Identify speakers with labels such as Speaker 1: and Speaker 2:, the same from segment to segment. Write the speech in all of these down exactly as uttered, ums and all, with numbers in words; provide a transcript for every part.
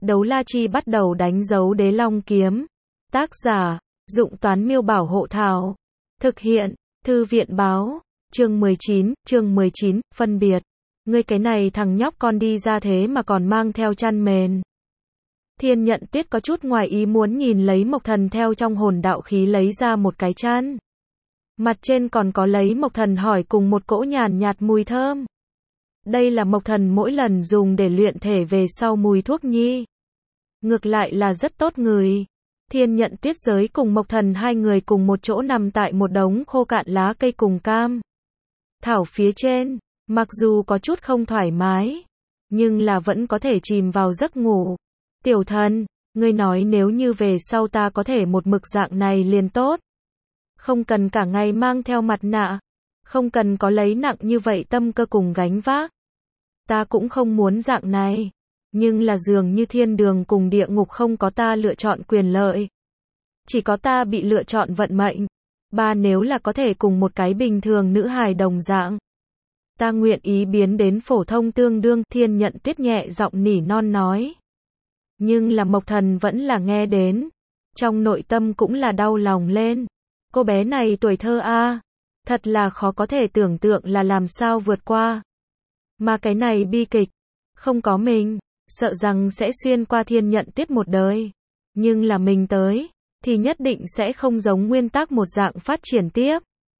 Speaker 1: Đấu la chi bắt đầu đánh dấu đế long kiếm. Tác giả, Dụng Toán Miêu Bảo Hộ Thảo. Thực hiện, Thư viện Báo. Chương mười chín, chương mười chín, phân biệt. Ngươi cái này thằng nhóc con đi ra thế mà còn mang theo chăn mền. Thiên Nhận Tuyết có chút ngoài ý muốn nhìn lấy Mộc Thần theo trong hồn đạo khí lấy ra một cái chăn. Mặt trên còn có lấy Mộc Thần hỏi cùng một cỗ nhàn nhạt mùi thơm. Đây là Mộc Thần mỗi lần dùng để luyện thể về sau mùi thuốc nhi. Ngược lại là rất tốt ngửi. Thiên Nhận Tuyết giới cùng Mộc Thần hai người cùng một chỗ nằm tại một đống khô cạn lá cây cùng cam thảo phía trên, mặc dù có chút không thoải mái, nhưng là vẫn có thể chìm vào giấc ngủ. Tiểu Thần, ngươi nói nếu như về sau ta có thể một mực dạng này liền tốt. Không cần cả ngày mang theo mặt nạ, không cần có lấy nặng như vậy tâm cơ cùng gánh vác. Ta cũng không muốn dạng này, nhưng là dường như thiên đường cùng địa ngục không có ta lựa chọn quyền lợi. Chỉ có ta bị lựa chọn vận mệnh. Ba nếu là có thể cùng một cái bình thường nữ hài đồng dạng, ta nguyện ý biến đến phổ thông tương đương. Thiên Nhận Tuyết nhẹ giọng nỉ non nói. Nhưng là Mộc Thần vẫn là nghe đến, trong nội tâm cũng là đau lòng lên. Cô bé này tuổi thơ a, thật là khó có thể tưởng tượng là làm sao vượt qua. Mà cái này bi kịch, không có mình, sợ rằng sẽ xuyên qua Thiên Nhận Tuyết một đời. Nhưng là mình tới, thì nhất định sẽ không giống nguyên tắc một dạng phát triển tiếp.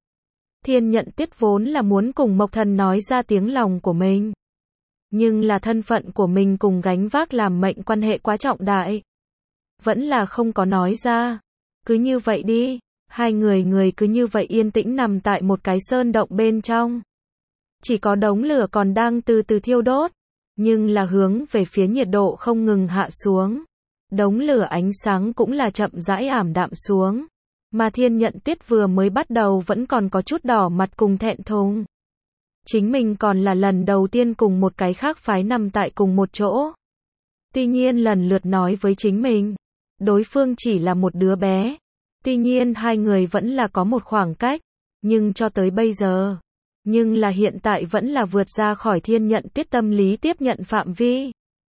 Speaker 1: Thiên Nhận Tuyết vốn là muốn cùng Mộc Thần nói ra tiếng lòng của mình. Nhưng là thân phận của mình cùng gánh vác làm mệnh quan hệ quá trọng đại. Vẫn là không có nói ra. Cứ như vậy đi, hai người người cứ như vậy yên tĩnh nằm tại một cái sơn động bên trong. Chỉ có đống lửa còn đang từ từ thiêu đốt, nhưng là hướng về phía nhiệt độ không ngừng hạ xuống. Đống lửa ánh sáng cũng là chậm rãi ảm đạm xuống. Mà Thiên Nhận Tuyết vừa mới bắt đầu vẫn còn có chút đỏ mặt cùng thẹn thùng. Chính mình còn là lần đầu tiên cùng một cái khác phái nằm tại cùng một chỗ. Tuy nhiên lần lượt nói với chính mình, đối phương chỉ là một đứa bé. Tuy nhiên hai người vẫn là có một khoảng cách, nhưng cho tới bây giờ, nhưng là hiện tại vẫn là vượt ra khỏi Thiên Nhận Tuyết tâm lý tiếp nhận phạm vi.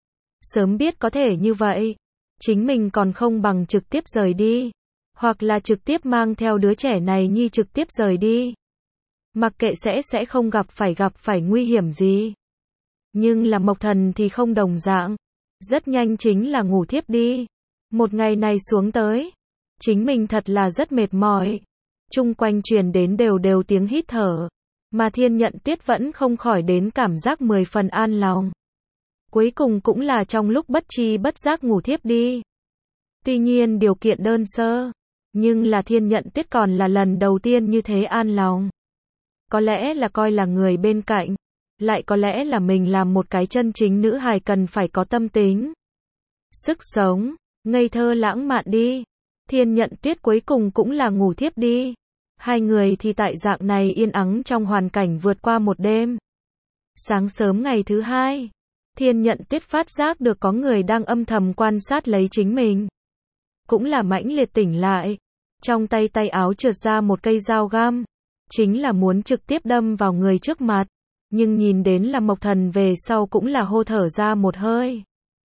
Speaker 1: Sớm biết có thể như vậy, chính mình còn không bằng trực tiếp rời đi, hoặc là trực tiếp mang theo đứa trẻ này nhi trực tiếp rời đi. Mặc kệ sẽ sẽ không gặp phải gặp phải nguy hiểm gì. Nhưng là Mộc Thần thì không đồng dạng. Rất nhanh chính là ngủ thiếp đi. Một ngày này xuống tới, chính mình thật là rất mệt mỏi. Chung quanh truyền đến đều đều tiếng hít thở. Mà Thiên Nhận Tuyết vẫn không khỏi đến cảm giác mười phần an lòng. Cuối cùng cũng là trong lúc bất tri bất giác ngủ thiếp đi. Tuy nhiên điều kiện đơn sơ, nhưng là Thiên Nhận Tuyết còn là lần đầu tiên như thế an lòng. Có lẽ là coi là người bên cạnh, lại có lẽ là mình làm một cái chân chính nữ hài cần phải có tâm tính, sức sống, ngây thơ lãng mạn đi. Thiên Nhận Tuyết cuối cùng cũng là ngủ thiếp đi. Hai người thì tại dạng này yên ắng trong hoàn cảnh vượt qua một đêm. Sáng sớm ngày thứ hai, Thiên Nhận Tuyết phát giác được có người đang âm thầm quan sát lấy chính mình. Cũng là mãnh liệt tỉnh lại. Trong tay tay áo trượt ra một cây dao găm. Chính là muốn trực tiếp đâm vào người trước mặt. Nhưng nhìn đến là Mộc Thần về sau cũng là hô thở ra một hơi.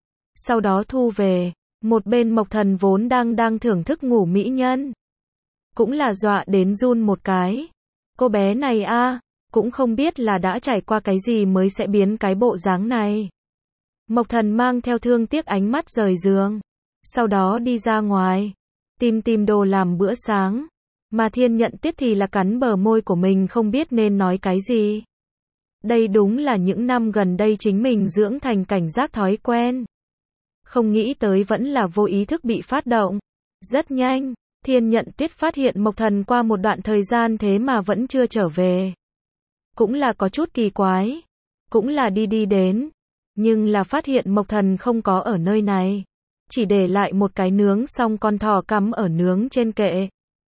Speaker 1: Sau đó thu về. Một bên Mộc Thần vốn đang đang thưởng thức ngủ mỹ nhân. Cũng là dọa đến run một cái. Cô bé này a, cũng không biết là đã trải qua cái gì mới sẽ biến cái bộ dáng này. Mộc Thần mang theo thương tiếc ánh mắt rời giường. Sau đó đi ra ngoài. Tìm tìm đồ làm bữa sáng. Mà Thiên Nhận Tuyết thì là cắn bờ môi của mình không biết nên nói cái gì. Đây đúng là những năm gần đây chính mình dưỡng thành cảnh giác thói quen. Không nghĩ tới vẫn là vô ý thức bị phát động. Rất nhanh, Thiên Nhận Tuyết phát hiện Mộc Thần qua một đoạn thời gian thế mà vẫn chưa trở về. Cũng là có chút kỳ quái. Cũng là đi đi đến. Nhưng là phát hiện Mộc Thần không có ở nơi này. Chỉ để lại một cái nướng xong con thỏ cắm ở nướng trên kệ.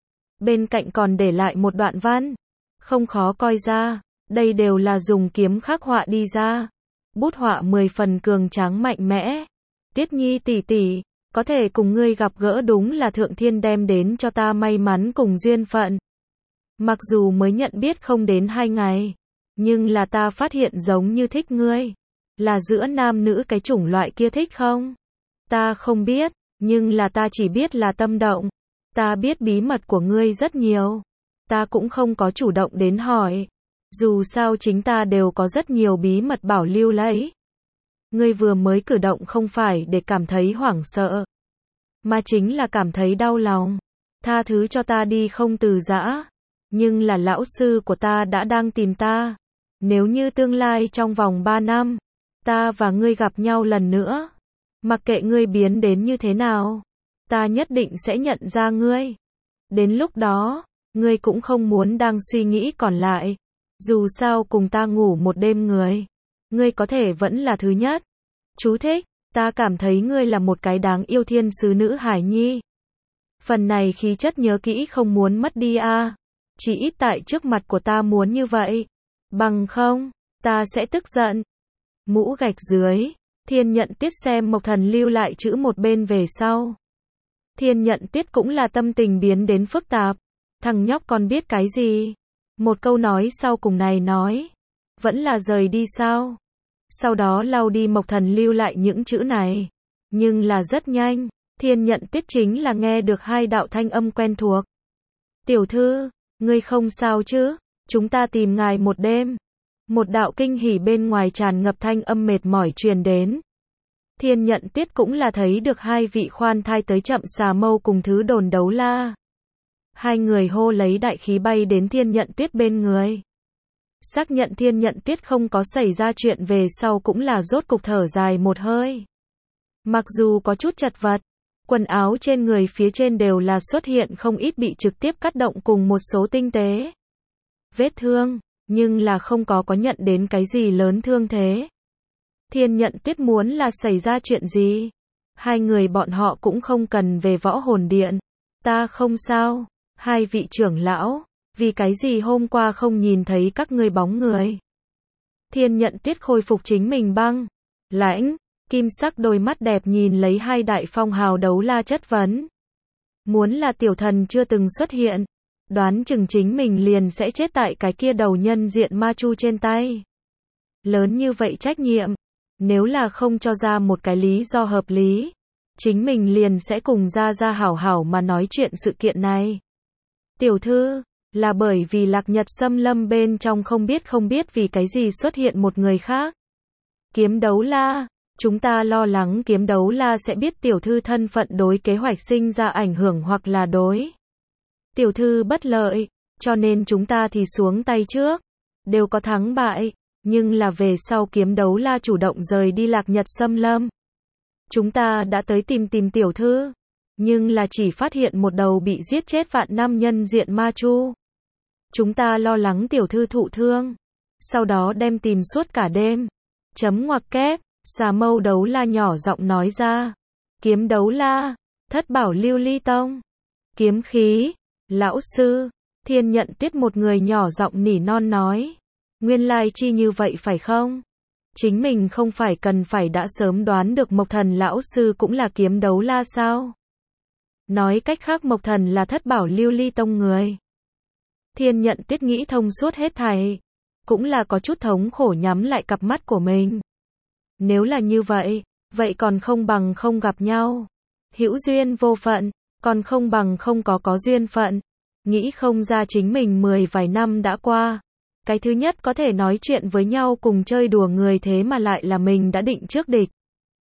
Speaker 1: Bên cạnh còn để lại một đoạn văn. Không khó coi ra. Đây đều là dùng kiếm khắc họa đi ra. Bút họa mười phần cường tráng mạnh mẽ. Tuyết Nhi tỷ tỷ, có thể cùng ngươi gặp gỡ đúng là thượng thiên đem đến cho ta may mắn cùng duyên phận. Mặc dù mới nhận biết không đến hai ngày, nhưng là ta phát hiện giống như thích ngươi. Là giữa nam nữ cái chủng loại kia thích không? Ta không biết, nhưng là ta chỉ biết là tâm động. Ta biết bí mật của ngươi rất nhiều. Ta cũng không có chủ động đến hỏi. Dù sao chính ta đều có rất nhiều bí mật bảo lưu lấy. Ngươi vừa mới cử động không phải để cảm thấy hoảng sợ, mà chính là cảm thấy đau lòng. Tha thứ cho ta đi không từ giã. Nhưng là lão sư của ta đã đang tìm ta. Nếu như tương lai trong vòng ba năm, ta và ngươi gặp nhau lần nữa, mặc kệ ngươi biến đến như thế nào, ta nhất định sẽ nhận ra ngươi. Đến lúc đó, ngươi cũng không muốn đang suy nghĩ còn lại. Dù sao cùng ta ngủ một đêm người, ngươi có thể vẫn là thứ nhất. Chú thích, ta cảm thấy ngươi là một cái đáng yêu thiên sứ nữ hải nhi. Phần này khí chất nhớ kỹ không muốn mất đi a. À. Chỉ ít tại trước mặt của ta muốn như vậy. Bằng không, ta sẽ tức giận. Mũ gạch dưới, Thiên Nhận Tiết xem Mộc Thần lưu lại chữ một bên về sau. Thiên Nhận Tiết cũng là tâm tình biến đến phức tạp. Thằng nhóc còn biết cái gì? Một câu nói sau cùng này nói, vẫn là rời đi sao? Sau đó lau đi Mộc Thần lưu lại những chữ này. Nhưng là rất nhanh, Thiên Nhận Tiết chính là nghe được hai đạo thanh âm quen thuộc. Tiểu thư, ngươi không sao chứ? Chúng ta tìm ngài một đêm. Một đạo kinh hỉ bên ngoài tràn ngập thanh âm mệt mỏi truyền đến. Thiên Nhận Tiết cũng là thấy được hai vị khoan thai tới chậm Xà Mâu cùng Thứ Đồn Đấu La. Hai người hô lấy đại khí bay đến Thiên Nhận Tiết bên người. Xác nhận Thiên Nhận Tiết không có xảy ra chuyện về sau cũng là rốt cục thở dài một hơi. Mặc dù có chút chật vật, quần áo trên người phía trên đều là xuất hiện không ít bị trực tiếp cắt động cùng một số tinh tế vết thương, nhưng là không có có nhận đến cái gì lớn thương thế. Thiên Nhận Tiết muốn là xảy ra chuyện gì? Hai người bọn họ cũng không cần về Võ Hồn Điện. Ta không sao. Hai vị trưởng lão, vì cái gì hôm qua không nhìn thấy các ngươi bóng người? Thiên Nhận Tiết khôi phục chính mình băng lãnh, kim sắc đôi mắt đẹp nhìn lấy hai đại phong hào đấu la chất vấn. Muốn là tiểu thần chưa từng xuất hiện, đoán chừng chính mình liền sẽ chết tại cái kia đầu nhân diện ma chu trên tay. Lớn như vậy trách nhiệm, nếu là không cho ra một cái lý do hợp lý, chính mình liền sẽ cùng ra ra hảo hảo mà nói chuyện sự kiện này. Tiểu thư, là bởi vì Lạc Nhật Xâm Lâm bên trong không biết không biết vì cái gì xuất hiện một người khác. Kiếm Đấu La, chúng ta lo lắng Kiếm Đấu La sẽ biết tiểu thư thân phận đối kế hoạch sinh ra ảnh hưởng hoặc là đối tiểu thư bất lợi, cho nên chúng ta thì xuống tay trước. Đều có thắng bại, nhưng là về sau Kiếm Đấu La chủ động rời đi Lạc Nhật Xâm Lâm. Chúng ta đã tới tìm tìm tiểu thư, nhưng là chỉ phát hiện một đầu bị giết chết vạn năm nhân diện ma chu. Chúng ta lo lắng tiểu thư thụ thương, sau đó đem tìm suốt cả đêm. Chấm ngoặc kép, Xà Mâu Đấu La nhỏ giọng nói ra. Kiếm Đấu La, Thất Bảo Lưu Ly Tông, kiếm khí, lão sư, Thiên Nhận Tiết một người nhỏ giọng nỉ non nói. Nguyên lai chi như vậy phải không? Chính mình không phải cần phải đã sớm đoán được Mộc Thần lão sư cũng là Kiếm Đấu La sao? Nói cách khác Mộc Thần là Thất Bảo Lưu Ly Tông người. Thiên Nhận Tiết nghĩ thông suốt hết thảy, cũng là có chút thống khổ nhắm lại cặp mắt của mình. Nếu là như vậy, vậy còn không bằng không gặp nhau. Hữu duyên vô phận, còn không bằng không có có duyên phận. Nghĩ không ra chính mình mười vài năm đã qua. Cái thứ nhất có thể nói chuyện với nhau cùng chơi đùa người thế mà lại là mình đã định trước địch.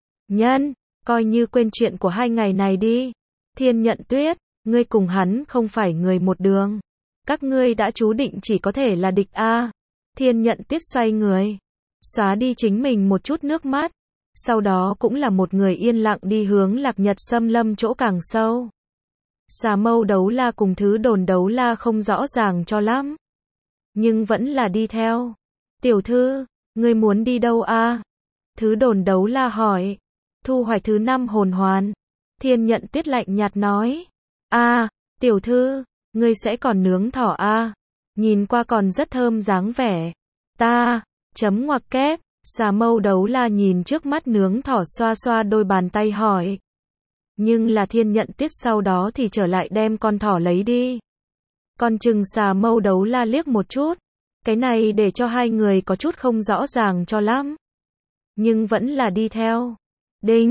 Speaker 1: Nhân, coi như quên chuyện của hai ngày này đi. Thiên Nhận Tuyết, ngươi cùng hắn không phải người một đường. Các ngươi đã chú định chỉ có thể là địch a. Thiên Nhận Tuyết xoay người, xóa đi chính mình một chút nước mắt. Sau đó cũng là một người yên lặng đi hướng Lạc Nhật Xâm Lâm chỗ càng sâu. Xà Mâu Đấu La cùng Thứ Đồn Đấu La không rõ ràng cho lắm, nhưng vẫn là đi theo. Tiểu thư, ngươi muốn đi đâu a? Thứ Đồn Đấu La hỏi. Thu hoạch thứ năm hồn hoàn. Thiên Nhận Tuyết lạnh nhạt nói. A, tiểu thư, ngươi sẽ còn nướng thỏ a? Nhìn qua còn rất thơm dáng vẻ. Ta, chấm ngoặc kép, Xà Mâu Đấu La nhìn trước mắt nướng thỏ xoa xoa đôi bàn tay hỏi. Nhưng là Thiên Nhận Tuyết sau đó thì trở lại đem con thỏ lấy đi. Còn chừng Xà Mâu Đấu La liếc một chút. Cái này để cho hai người có chút không rõ ràng cho lắm. Nhưng vẫn là đi theo. Đinh,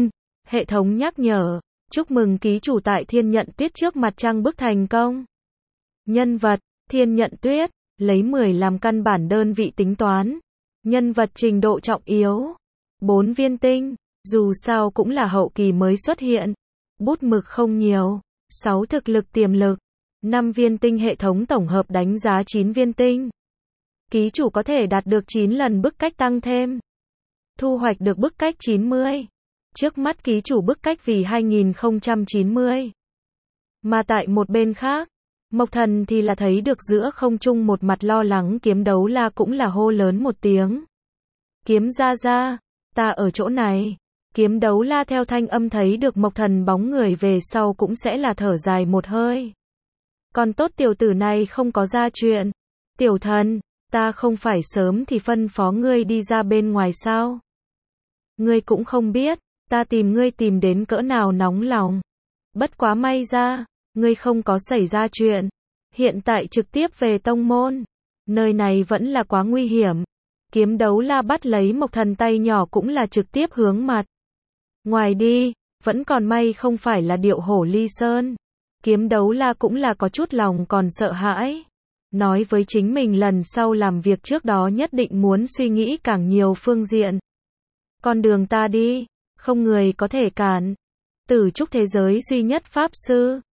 Speaker 1: Hệ thống nhắc nhở. Chúc mừng ký chủ tại Thiên Nhận Tuyết trước mặt trang bức thành công. Nhân vật, Thiên Nhận Tuyết, lấy mười làm căn bản đơn vị tính toán. Nhân vật trình độ trọng yếu. bốn viên tinh, dù sao cũng là hậu kỳ mới xuất hiện. Bút mực không nhiều. sáu thực lực tiềm lực. năm viên tinh hệ thống tổng hợp đánh giá chín viên tinh. Ký chủ có thể đạt được chín lần bức cách tăng thêm. Thu hoạch được bức cách chín mươi. Trước mắt ký chủ bức cách vì hai nghìn không trăm chín mươi. Mà tại một bên khác, Mộc Thần thì là thấy được giữa không trung một mặt lo lắng Kiếm Đấu La cũng là hô lớn một tiếng. Kiếm gia gia, ta ở chỗ này. Kiếm Đấu La theo thanh âm thấy được Mộc Thần bóng người về sau cũng sẽ là thở dài một hơi. Còn tốt tiểu tử này không có ra chuyện. Tiểu thần, ta không phải sớm thì phân phó ngươi đi ra bên ngoài sao? Ngươi cũng không biết, ta tìm ngươi tìm đến cỡ nào nóng lòng. Bất quá may ra, ngươi không có xảy ra chuyện. Hiện tại trực tiếp về tông môn. Nơi này vẫn là quá nguy hiểm. Kiếm Đấu La bắt lấy Mộc Thần tay nhỏ cũng là trực tiếp hướng mặt ngoài đi, vẫn còn may không phải là điệu hổ ly sơn. Kiếm Đấu La cũng là có chút lòng còn sợ hãi. Nói với chính mình lần sau làm việc trước đó nhất định muốn suy nghĩ càng nhiều phương diện. Con đường ta đi, không người có thể cản. Tử trúc thế giới duy nhất pháp sư.